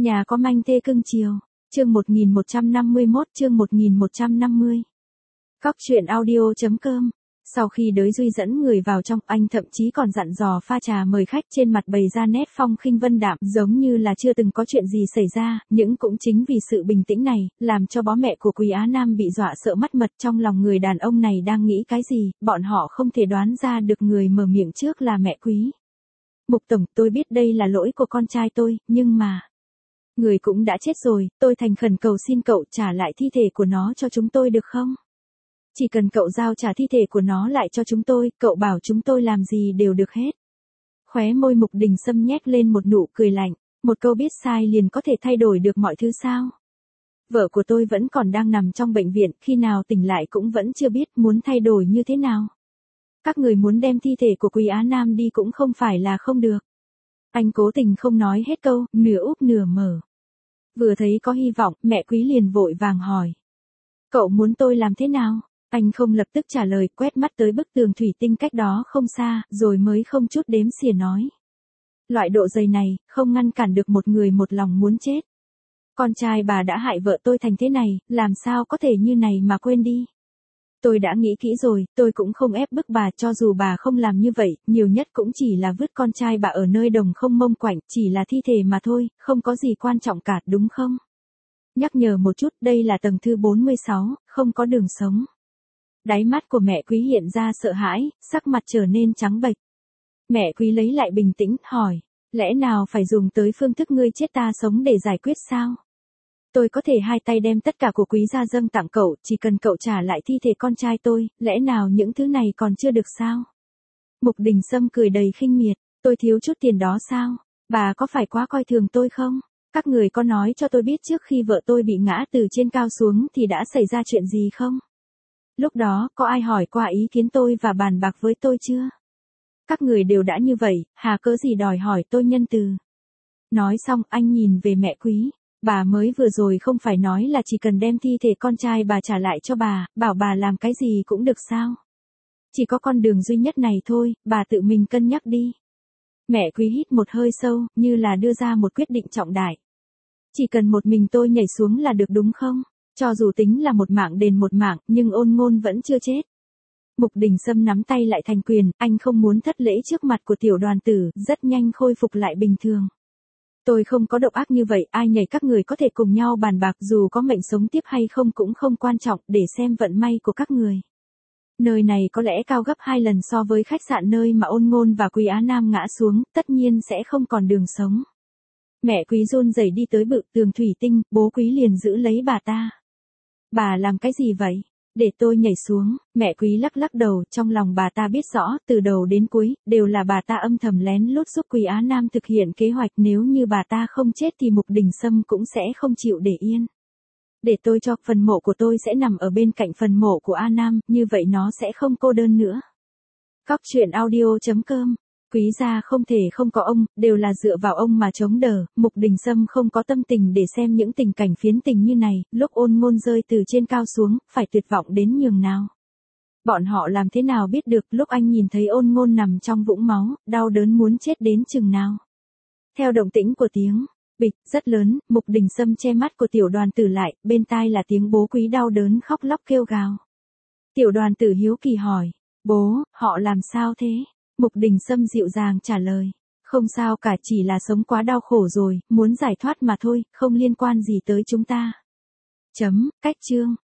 Nhà có manh thê cưng chiều. Chương 1151, chương 1150. Cóc truyện audio.com. Sau khi đới Duy dẫn người vào trong, anh thậm chí còn dặn dò pha trà mời khách, trên mặt bày ra nét phong khinh vân đạm, giống như là chưa từng có chuyện gì xảy ra, nhưng cũng chính vì sự bình tĩnh này, làm cho bố mẹ của Quý Á Nam bị dọa sợ mất mật. Trong lòng người đàn ông này đang nghĩ cái gì, bọn họ không thể đoán ra được người mở miệng trước là mẹ Quý. Mục tổng, tôi biết đây là lỗi của con trai tôi, nhưng mà... người cũng đã chết rồi, tôi thành khẩn cầu xin cậu trả lại thi thể của nó cho chúng tôi được không? Chỉ cần cậu giao trả thi thể của nó lại cho chúng tôi, cậu bảo chúng tôi làm gì đều được hết. Khóe môi Mục Đình Sâm nhếch lên một nụ cười lạnh, một câu biết sai liền có thể thay đổi được mọi thứ sao? Vợ của tôi vẫn còn đang nằm trong bệnh viện, khi nào tỉnh lại cũng vẫn chưa biết muốn thay đổi như thế nào. Các người muốn đem thi thể của Quý Á Nam đi cũng không phải là không được. Anh cố tình không nói hết câu, nửa úp nửa mở. Vừa thấy có hy vọng, mẹ Quý liền vội vàng hỏi. Cậu muốn tôi làm thế nào? Anh không lập tức trả lời, quét mắt tới bức tường thủy tinh cách đó không xa, rồi mới không chút đếm xỉa nói. Loại độ dày này, không ngăn cản được một người một lòng muốn chết. Con trai bà đã hại vợ tôi thành thế này, làm sao có thể như này mà quên đi. Tôi đã nghĩ kỹ rồi, tôi cũng không ép bức bà, cho dù bà không làm như vậy, nhiều nhất cũng chỉ là vứt con trai bà ở nơi đồng không mông quạnh, chỉ là thi thể mà thôi, không có gì quan trọng cả, đúng không? Nhắc nhở một chút, đây là tầng thư 46, không có đường sống. Đáy mắt của mẹ Quý hiện ra sợ hãi, sắc mặt trở nên trắng bệch. Mẹ Quý lấy lại bình tĩnh, hỏi, lẽ nào phải dùng tới phương thức ngươi chết ta sống để giải quyết sao? Tôi có thể hai tay đem tất cả của Quý gia dâng tặng cậu, chỉ cần cậu trả lại thi thể con trai tôi, lẽ nào những thứ này còn chưa được sao? Mục Đình Sâm cười đầy khinh miệt, tôi thiếu chút tiền đó sao? Bà có phải quá coi thường tôi không? Các người có nói cho tôi biết trước khi vợ tôi bị ngã từ trên cao xuống thì đã xảy ra chuyện gì không? Lúc đó, có ai hỏi qua ý kiến tôi và bàn bạc với tôi chưa? Các người đều đã như vậy, hà cớ gì đòi hỏi tôi nhân từ? Nói xong, anh nhìn về mẹ Quý. Bà mới vừa rồi không phải nói là chỉ cần đem thi thể con trai bà trả lại cho bà, bảo bà làm cái gì cũng được sao? Chỉ có con đường duy nhất này thôi, bà tự mình cân nhắc đi. Mẹ Quý hít một hơi sâu, như là đưa ra một quyết định trọng đại. Chỉ cần một mình tôi nhảy xuống là được đúng không? Cho dù tính là một mạng đền một mạng, nhưng Ôn Ngôn vẫn chưa chết. Mục Đình Sâm nắm tay lại thành quyền, anh không muốn thất lễ trước mặt của tiểu đoàn tử, rất nhanh khôi phục lại bình thường. Tôi không có độc ác như vậy, ai nhảy các người có thể cùng nhau bàn bạc, dù có mệnh sống tiếp hay không cũng không quan trọng, để xem vận may của các người. Nơi này có lẽ cao gấp 2 lần so với khách sạn nơi mà Ôn Ngôn và Quý Á Nam ngã xuống, tất nhiên sẽ không còn đường sống. Mẹ Quý run rẩy đi tới bức tường thủy tinh, bố Quý liền giữ lấy bà ta. Bà làm cái gì vậy? Để tôi nhảy xuống. Mẹ Quý lắc lắc đầu, trong lòng bà ta biết rõ, từ đầu đến cuối, đều là bà ta âm thầm lén lút giúp Quý Á Nam thực hiện kế hoạch, nếu như bà ta không chết thì Mục Đình Sâm cũng sẽ không chịu để yên. Để tôi cho, phần mộ của tôi sẽ nằm ở bên cạnh phần mộ của A Nam, như vậy nó sẽ không cô đơn nữa. Cóc truyện audio.com. Quý gia không thể không có ông, đều là dựa vào ông mà chống đỡ. Mục Đình Sâm không có tâm tình để xem những tình cảnh phiến tình như này, lúc Ôn Ngôn rơi từ trên cao xuống, phải tuyệt vọng đến nhường nào. Bọn họ làm thế nào biết được, lúc anh nhìn thấy Ôn Ngôn nằm trong vũng máu, đau đớn muốn chết đến chừng nào. Theo động tĩnh của tiếng bịch rất lớn, Mục Đình Sâm che mắt của tiểu đoàn tử lại, bên tai là tiếng bố Quý đau đớn khóc lóc kêu gào. Tiểu đoàn tử hiếu kỳ hỏi, bố, họ làm sao thế? Mục Đình Sâm dịu dàng trả lời, không sao cả, chỉ là sống quá đau khổ rồi, muốn giải thoát mà thôi, không liên quan gì tới chúng ta. Cách chương.